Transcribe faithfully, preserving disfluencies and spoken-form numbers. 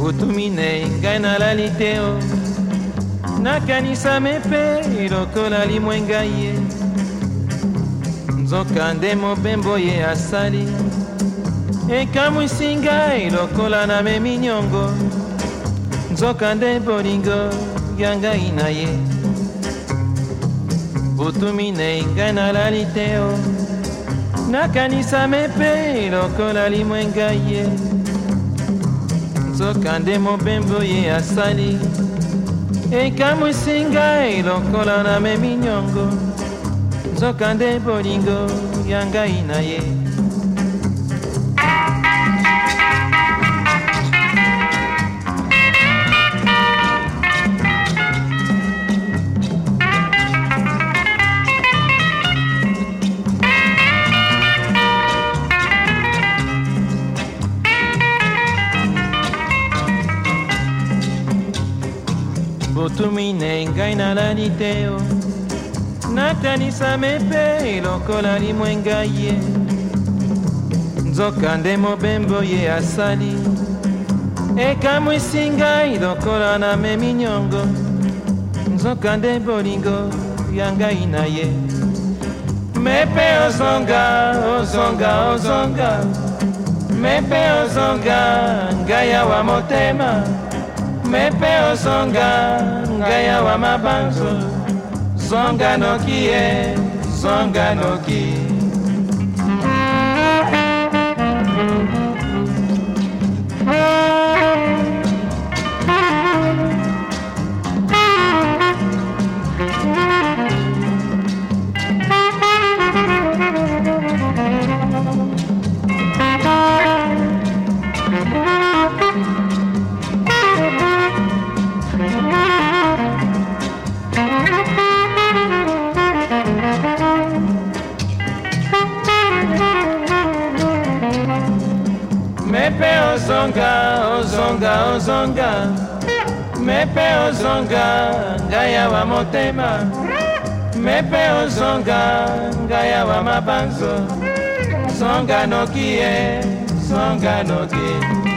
butu minei ngai nalali te o nakanisa mepe lokola limwe ngai ye nzoka nde mobembo ye asali ekamwisi ngai lokola namemi nyongo nzoka nde bolingo ya ngai na ye butu minei ngai nalali te o nakanisa mepe lokola limwe ngai ye nzoka nde mobembo ye asali ekamwisi ngai lokola namemi nyongo nzoka nde bolingo ya ngai na ye butu minei ngai nalali te o nakanisa mepe lokola limwe ngai ye nzoka nde mobembo ye asali ekamwisi ngai lokola namemi nyongo nzoka nde bolingo ya ngai na ye mepe ozonga ozonga ozonga mepe ozonga ngai awa motema mepe ozonga ngai awa mabanzo zonga noki ye zonga noki mepe ozonga ozonga ozonga mepe ozonga ngai awa motema mepe ozonga ngai awa mabanzo zonga noki ye zonga noki